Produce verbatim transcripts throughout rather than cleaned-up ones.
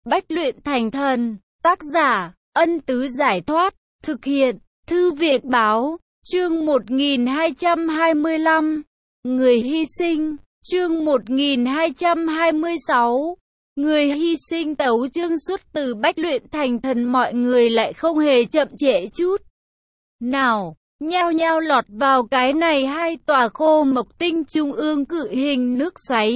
Bách luyện thành thần. Tác giả, Ân Tứ Giải Thoát. Thực hiện, Thư viện Báo. Chương một nghìn hai trăm hai mươi lăm. Người hy sinh. Chương một nghìn hai trăm hai mươi sáu. Người hy sinh. Tấu chương xuất từ Bách luyện thành thần. Mọi người lại không hề chậm trễ chút nào, nhao nhao lọt vào cái này hai tòa khô mộc tinh trung ương cự hình nước xoáy.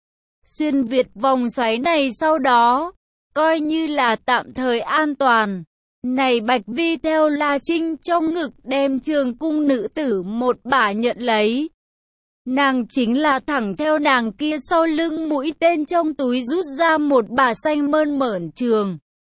Xuyên việt vòng xoáy này sau đó, coi như là tạm thời an toàn. Này Bạch Vi theo La Trinh trong ngực đem Trường Cung nữ tử một bả nhận lấy. Nàng chính là thẳng theo nàng kia sau lưng mũi tên trong túi rút ra một bả xanh mơn mởn trường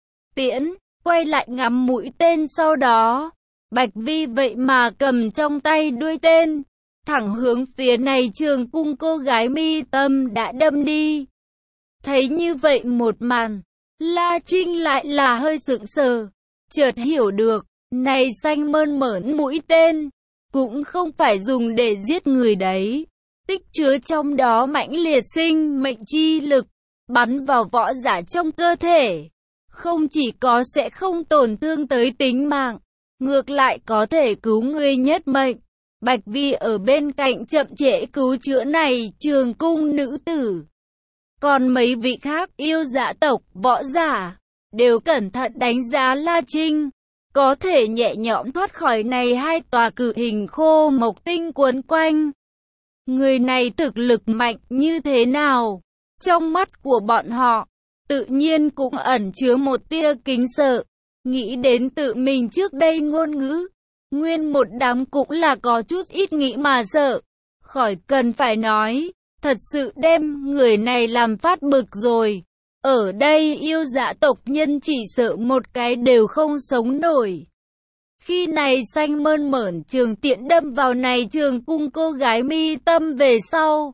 tiễn, quay lại ngắm mũi tên sau đó. Bạch Vi vậy mà cầm trong tay đuôi tên, thẳng hướng phía này Trường Cung cô gái mi tâm đã đâm đi. Thấy như vậy một màn, La Trinh lại là hơi sững sờ, chợt hiểu được, này xanh mơn mởn mũi tên, cũng không phải dùng để giết người đấy, tích chứa trong đó mãnh liệt sinh mệnh chi lực, bắn vào võ giả trong cơ thể. Không chỉ có sẽ không tổn thương tới tính mạng, ngược lại có thể cứu người nhất mệnh. Bạch Vi ở bên cạnh chậm trễ cứu chữa này Trường Cung nữ tử. Còn mấy vị khác yêu dạ tộc, võ giả, đều cẩn thận đánh giá La Trinh, có thể nhẹ nhõm thoát khỏi này hai tòa cự hình khô mộc tinh quấn quanh. Người này thực lực mạnh như thế nào? Trong mắt của bọn họ, tự nhiên cũng ẩn chứa một tia kính sợ. Nghĩ đến tự mình trước đây ngôn ngữ, nguyên một đám cũng là có chút ít nghĩ mà sợ. Khỏi cần phải nói, thật sự đem người này làm phát bực rồi. Ở đây yêu dạ tộc nhân chỉ sợ một cái đều không sống nổi. Khi này xanh mơn mởn trường tiễn đâm vào này Trường Cung cô gái mi tâm về sau.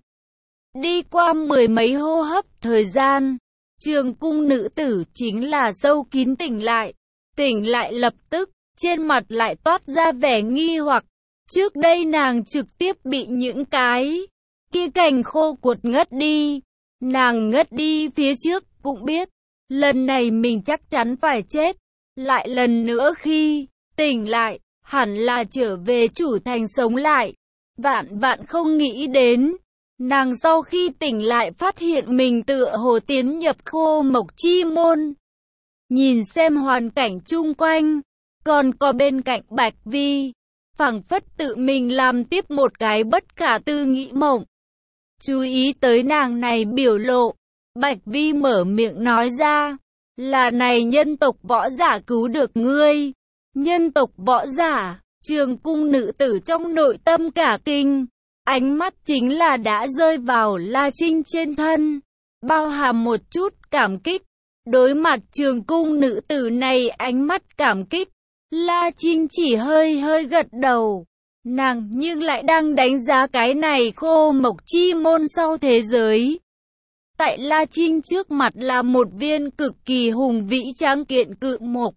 Đi qua mười mấy hô hấp thời gian, Trường Cung nữ tử chính là sâu kín tỉnh lại. Tỉnh lại lập tức, trên mặt lại toát ra vẻ nghi hoặc. Trước đây nàng trực tiếp bị những cái kia cành khô cuột ngất đi. Nàng ngất đi phía trước cũng biết, lần này mình chắc chắn phải chết. Lại lần nữa khi tỉnh lại, hẳn là trở về chủ thành sống lại. Vạn vạn không nghĩ đến, nàng sau khi tỉnh lại phát hiện mình tựa hồ tiến nhập khô mộc chi môn. Nhìn xem hoàn cảnh chung quanh, còn có bên cạnh Bạch Vi, phảng phất tự mình làm tiếp một cái bất khả tư nghị mộng. Chú ý tới nàng này biểu lộ, Bạch Vi mở miệng nói ra, là này nhân tộc võ giả cứu được ngươi. Nhân tộc võ giả, Trường Cung nữ tử trong nội tâm cả kinh, ánh mắt chính là đã rơi vào La Trinh trên thân, bao hàm một chút cảm kích. Đối mặt Trường Cung nữ tử này ánh mắt cảm kích, La Trinh chỉ hơi hơi gật đầu. Nàng nhưng lại đang đánh giá cái này khô mộc chi môn sau thế giới. Tại La Trinh trước mặt là một viên cực kỳ hùng vĩ tráng kiện cự mộc.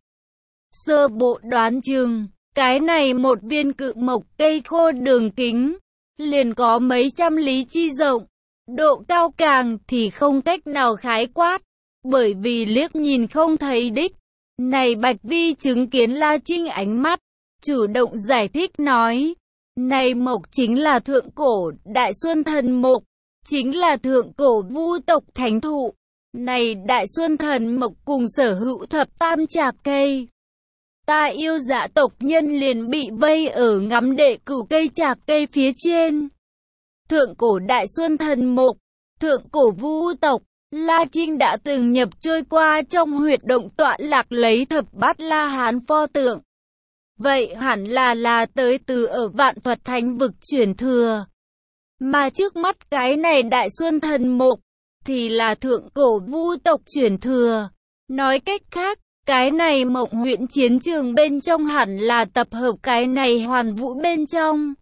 Sơ bộ đoán chừng, cái này một viên cự mộc cây khô đường kính, liền có mấy trăm lý chi rộng. Độ cao càng thì không cách nào khái quát, bởi vì liếc nhìn không thấy đích. Này Bạch Vi chứng kiến La Trinh ánh mắt, chủ động giải thích nói, này mộc chính là thượng cổ Đại Xuân Thần Mộc, chính là thượng cổ Vu tộc thánh thụ. Này Đại Xuân Thần Mộc cùng sở hữu thập tam trạc cây. Ta yêu dạ tộc nhân liền bị vây ở ngắm đệ cửu cây trạc cây phía trên. Thượng cổ Đại Xuân Thần Mộc, thượng cổ Vu tộc. La Trinh đã từng nhập trôi qua trong huyệt động tọa lạc lấy thập bát La Hán pho tượng. Vậy hẳn là là tới từ ở vạn Phật thánh vực truyền thừa. Mà trước mắt cái này Đại Xuân Thần Mộc thì là thượng cổ Vu tộc truyền thừa. Nói cách khác, cái này Mộng huyện chiến trường bên trong hẳn là tập hợp cái này Hoàn Vũ bên trong.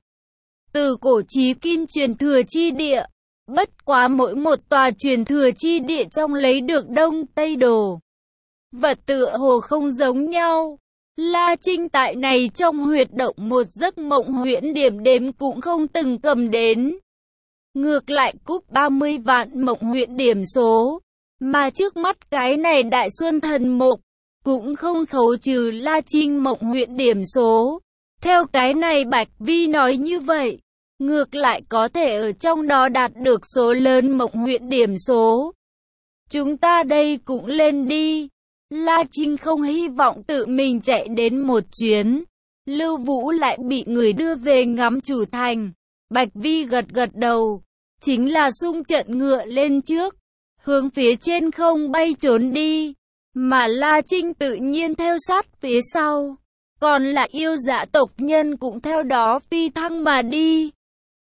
Từ cổ chí kim truyền thừa chi địa. Bất quá mỗi một tòa truyền thừa chi địa trong lấy được Đông Tây đồ vật tựa hồ không giống nhau. La Trinh tại này trong huyệt động một giấc mộng huyễn điểm đếm cũng không từng cầm đến. Ngược lại cúp ba mươi vạn mộng huyễn điểm số, Mà trước mắt cái này Đại Xuân Thần Mục cũng không khấu trừ La Trinh Mộng huyện điểm số. Theo cái này Bạch Vi nói như vậy, ngược lại có thể ở trong đó đạt được số lớn Mộng huyện điểm số. Chúng ta đây cũng lên đi. La Trinh không hy vọng tự mình chạy đến một chuyến. Lưu Vũ lại bị người đưa về ngắm chủ thành. Bạch Vi gật gật đầu, chính là xung trận ngựa lên trước, hướng phía trên không bay trốn đi. Mà La Trinh tự nhiên theo sát phía sau. Còn là yêu dạ tộc nhân cũng theo đó phi thăng mà đi.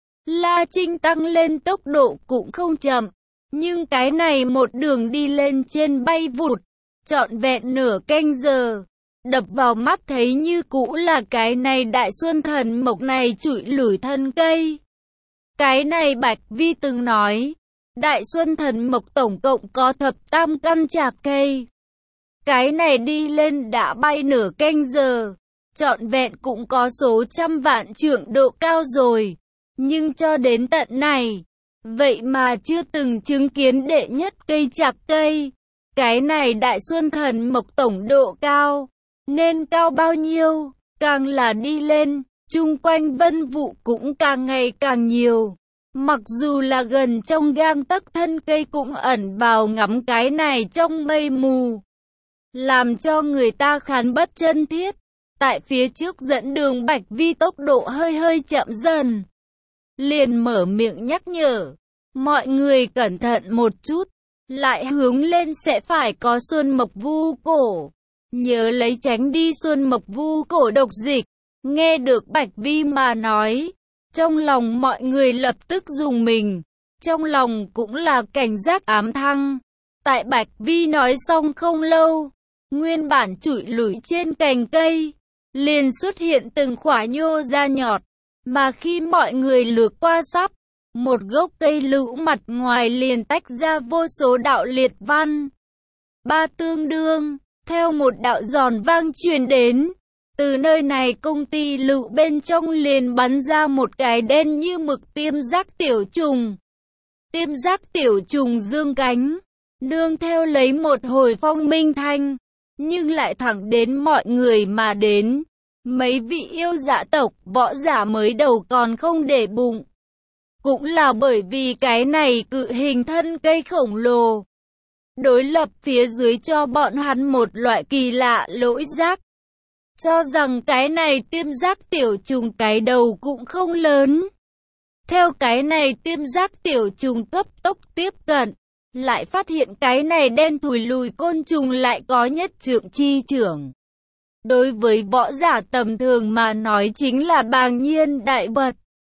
La Trinh tăng lên tốc độ cũng không chậm. Nhưng cái này một đường đi lên trên bay vụt, trọn vẹn nửa canh giờ. Đập vào mắt thấy như cũ là cái này Đại Xuân Thần Mộc này trụi lủi thân cây. Cái này Bạch Vi từng nói, Đại Xuân Thần Mộc tổng cộng có thập tam căn chạc cây. Cái này đi lên đã bay nửa canh giờ, trọn vẹn cũng có số trăm vạn trượng độ cao rồi. Nhưng cho đến tận này, vậy mà chưa từng chứng kiến đệ nhất cây chạc cây. Cái này Đại Xuân Thần Mộc tổng độ cao, nên cao bao nhiêu, càng là đi lên, chung quanh vân vụ cũng càng ngày càng nhiều. Mặc dù là gần trong gang tấc thân cây cũng ẩn vào ngắm cái này trong mây mù, làm cho người ta khán bất chân thiết. Tại phía trước dẫn đường Bạch Vi tốc độ hơi hơi chậm dần, liền mở miệng nhắc nhở, mọi người cẩn thận một chút, lại hướng lên sẽ phải có Xuân Mộc Vu Cổ, nhớ lấy tránh đi Xuân Mộc Vu Cổ độc dịch. Nghe được Bạch Vi mà nói, trong lòng mọi người lập tức rùng mình, trong lòng cũng là cảnh giác ám thăng. Tại Bạch Vi nói xong không lâu, nguyên bản trụi lủi trên cành cây, liền xuất hiện từng khỏa nhô ra nhọt, mà khi mọi người lướt qua sắp, một gốc cây lũ mặt ngoài liền tách ra vô số đạo liệt văn. Ba tương đương, theo một đạo giòn vang truyền đến, từ nơi này công ty lựu bên trong liền bắn ra một cái đen như mực tiêm giác tiểu trùng. Tiêm giác tiểu trùng dương cánh, nương theo lấy một hồi phong minh thanh, nhưng lại thẳng đến mọi người mà đến. Mấy vị yêu dạ tộc võ giả mới đầu còn không để bụng. Cũng là bởi vì cái này cự hình thân cây khổng lồ, đối lập phía dưới cho bọn hắn một loại kỳ lạ lỗi giác. Cho rằng cái này tiêm giác tiểu trùng cái đầu cũng không lớn. Theo cái này tiêm giác tiểu trùng cấp tốc tiếp cận, lại phát hiện cái này đen thùi lùi côn trùng lại có nhất trượng chi trưởng. Đối với võ giả tầm thường mà nói chính là bàng nhiên đại vật.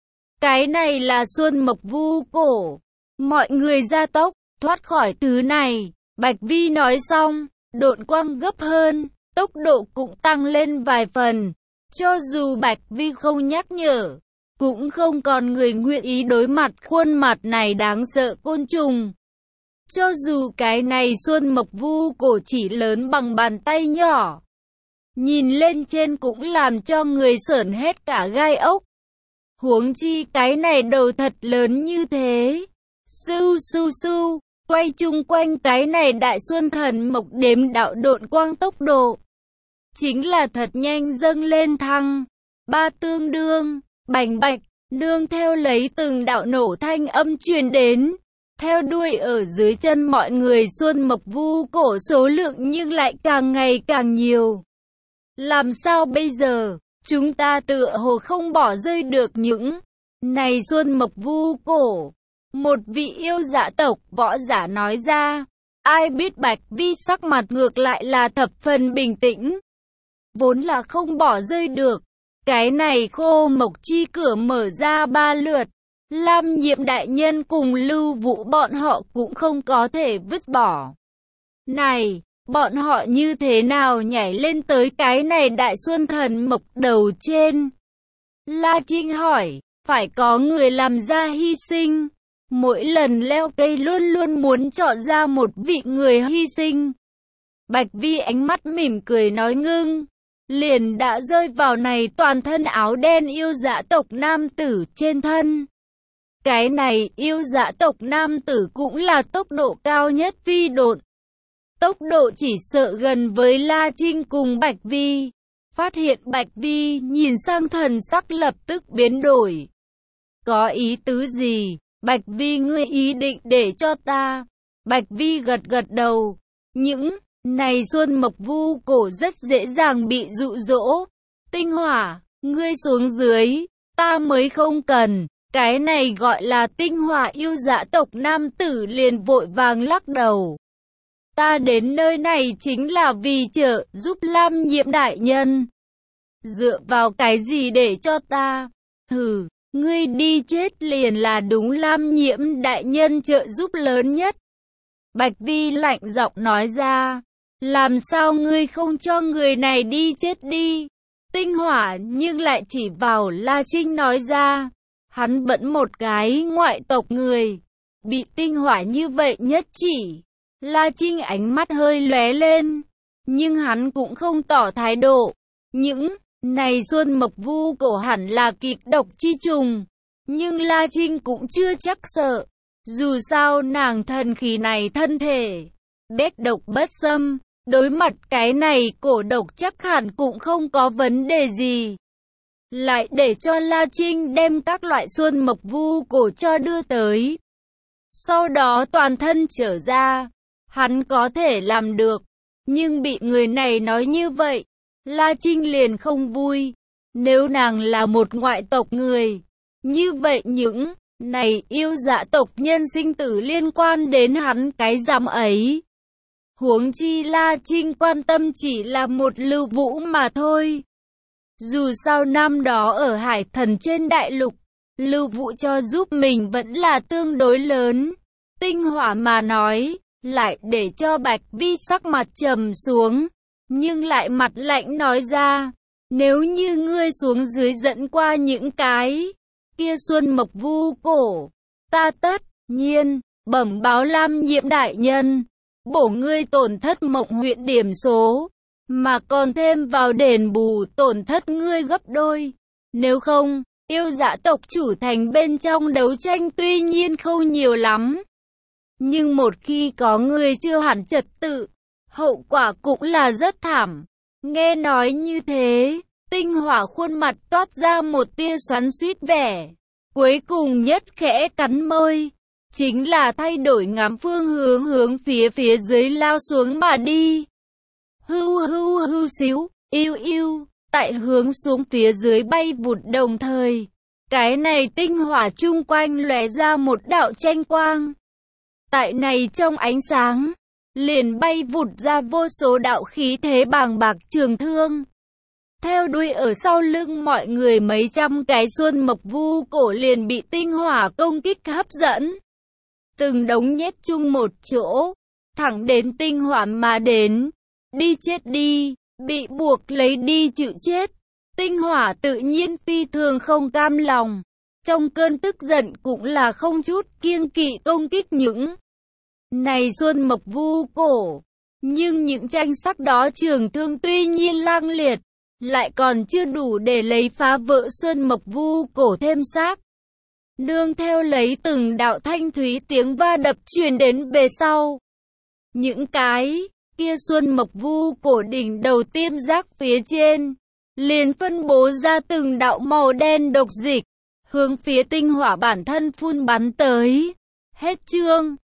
Cái này là Xuân Mộc Vu Cổ. Mọi người gia tốc, thoát khỏi thứ này. Bạch Vi nói xong, độn quang gấp hơn, tốc độ cũng tăng lên vài phần. Cho dù Bạch Vi không nhắc nhở, cũng không còn người nguyện ý đối mặt khuôn mặt này đáng sợ côn trùng. Cho dù cái này Xuân Mộc Vu Cổ chỉ lớn bằng bàn tay nhỏ, nhìn lên trên cũng làm cho người sởn hết cả gai ốc. Huống chi cái này đầu thật lớn như thế. Su su su, quay chung quanh cái này Đại Xuân Thần Mộc đếm đạo độn quang tốc độ, chính là thật nhanh dâng lên thăng. Ba tương đương, bành bạch, nương theo lấy từng đạo nổ thanh âm truyền đến. Theo đuôi ở dưới chân mọi người Xuân Mộc Vu Cổ số lượng nhưng lại càng ngày càng nhiều. Làm sao bây giờ? Chúng ta tựa hồ không bỏ rơi được những này Xuân Mộc Vu Cổ. Một vị yêu dạ tộc võ giả nói ra. Ai biết Bạch Vi sắc mặt ngược lại là thập phần bình tĩnh. Vốn là không bỏ rơi được. Cái này khô mộc chi cửa mở ra ba lượt. Lam Nhiệm đại nhân cùng Lưu Vũ bọn họ cũng không có thể vứt bỏ. Này, bọn họ như thế nào nhảy lên tới cái này Đại Xuân Thần Mộc đầu trên? La Trinh hỏi, phải có người làm ra hy sinh. Mỗi lần leo cây luôn luôn muốn chọn ra một vị người hy sinh. Bạch Vi ánh mắt mỉm cười nói ngưng, liền đã rơi vào này toàn thân áo đen yêu dạ tộc nam tử trên thân. Cái này yêu dã tộc nam tử cũng là tốc độ cao nhất phi độn. Tốc độ chỉ sợ gần với La Trinh cùng Bạch Vi. Phát hiện Bạch Vi nhìn sang thần sắc lập tức biến đổi. Có ý tứ gì? Bạch Vi ngươi ý định để cho ta? Bạch Vi gật gật đầu. Những này Xuân Mộc Vu cổ rất dễ dàng bị dụ dỗ. Tinh Hỏa, ngươi xuống dưới, ta mới không cần. Cái này gọi là Tinh Hỏa yêu dã tộc nam tử liền vội vàng lắc đầu. Ta đến nơi này chính là vì trợ giúp Lam Nhiễm đại nhân. Dựa vào cái gì để cho ta? Hừ, ngươi đi chết liền là đúng Lam Nhiễm đại nhân trợ giúp lớn nhất. Bạch Vi lạnh giọng nói ra. Làm sao ngươi không cho người này đi chết đi? Tinh Hỏa nhưng lại chỉ vào La Trinh nói ra. Hắn vẫn một cái ngoại tộc người. Bị Tinh Hỏa như vậy nhất chỉ. La Trinh ánh mắt hơi lóe lên. Nhưng hắn cũng không tỏ thái độ. Những này Xuân Mộc Vu cổ hẳn là kịch độc chi trùng. Nhưng La Trinh cũng chưa chắc sợ. Dù sao nàng thần khí này thân thể bét độc bất xâm. Đối mặt cái này cổ độc chắc hẳn cũng không có vấn đề gì. Lại để cho La Trinh đem các loại Xuân Mộc Vu cổ cho đưa tới. Sau đó toàn thân trở ra. Hắn có thể làm được. Nhưng bị người này nói như vậy, La Trinh liền không vui. Nếu nàng là một ngoại tộc người, như vậy những này yêu dã tộc nhân sinh tử liên quan đến hắn cái dám ấy. Huống chi La Trinh quan tâm chỉ là một Lưu Vũ mà thôi. Dù sao năm đó ở Hải Thần trên đại lục, Lưu Vũ cho giúp mình vẫn là tương đối lớn. Tinh Hỏa mà nói, lại để cho Bạch Vi sắc mặt trầm xuống, nhưng lại mặt lạnh nói ra, nếu như ngươi xuống dưới dẫn qua những cái kia Xuân Mộc Vu cổ, ta tất nhiên bẩm báo Lam Nhiễm đại nhân, bổ ngươi tổn thất Mộng huyện điểm số, mà còn thêm vào đền bù tổn thất ngươi gấp đôi. Nếu không, yêu dã tộc chủ thành bên trong đấu tranh tuy nhiên không nhiều lắm, nhưng một khi có người chưa hẳn trật tự, hậu quả cũng là rất thảm. Nghe nói như thế, Tinh Hỏa khuôn mặt toát ra một tia xoắn xuýt vẻ. Cuối cùng nhất khẽ cắn môi, chính là thay đổi ngắm phương hướng hướng phía phía dưới lao xuống mà đi. Hưu hưu hưu xíu, yêu yêu, tại hướng xuống phía dưới bay vụt đồng thời. Cái này Tinh Hỏa chung quanh lóe ra một đạo tranh quang. Tại này trong ánh sáng, liền bay vụt ra vô số đạo khí thế bàng bạc trường thương. Theo đuôi ở sau lưng mọi người mấy trăm cái Xuân Mộc Vu cổ liền bị Tinh Hỏa công kích hấp dẫn. Từng đống nhét chung một chỗ, thẳng đến Tinh Hỏa mà đến. Đi chết đi, bị buộc lấy đi chịu chết. Tinh Hỏa tự nhiên phi thường không cam lòng. Trong cơn tức giận cũng là không chút kiêng kỵ công kích những này Xuân Mộc Vu cổ. Nhưng những tranh sắc đó trường thương tuy nhiên lang liệt, lại còn chưa đủ để lấy phá vỡ Xuân Mộc Vu cổ thêm xác. Nương theo lấy từng đạo thanh thúy tiếng va đập truyền đến bề sau. Những cái kia Xuân Mộc Vu cổ đỉnh đầu tiêm giác phía trên, liền phân bố ra từng đạo màu đen độc dịch, hướng phía Tinh Hỏa bản thân phun bắn tới. Hết chương.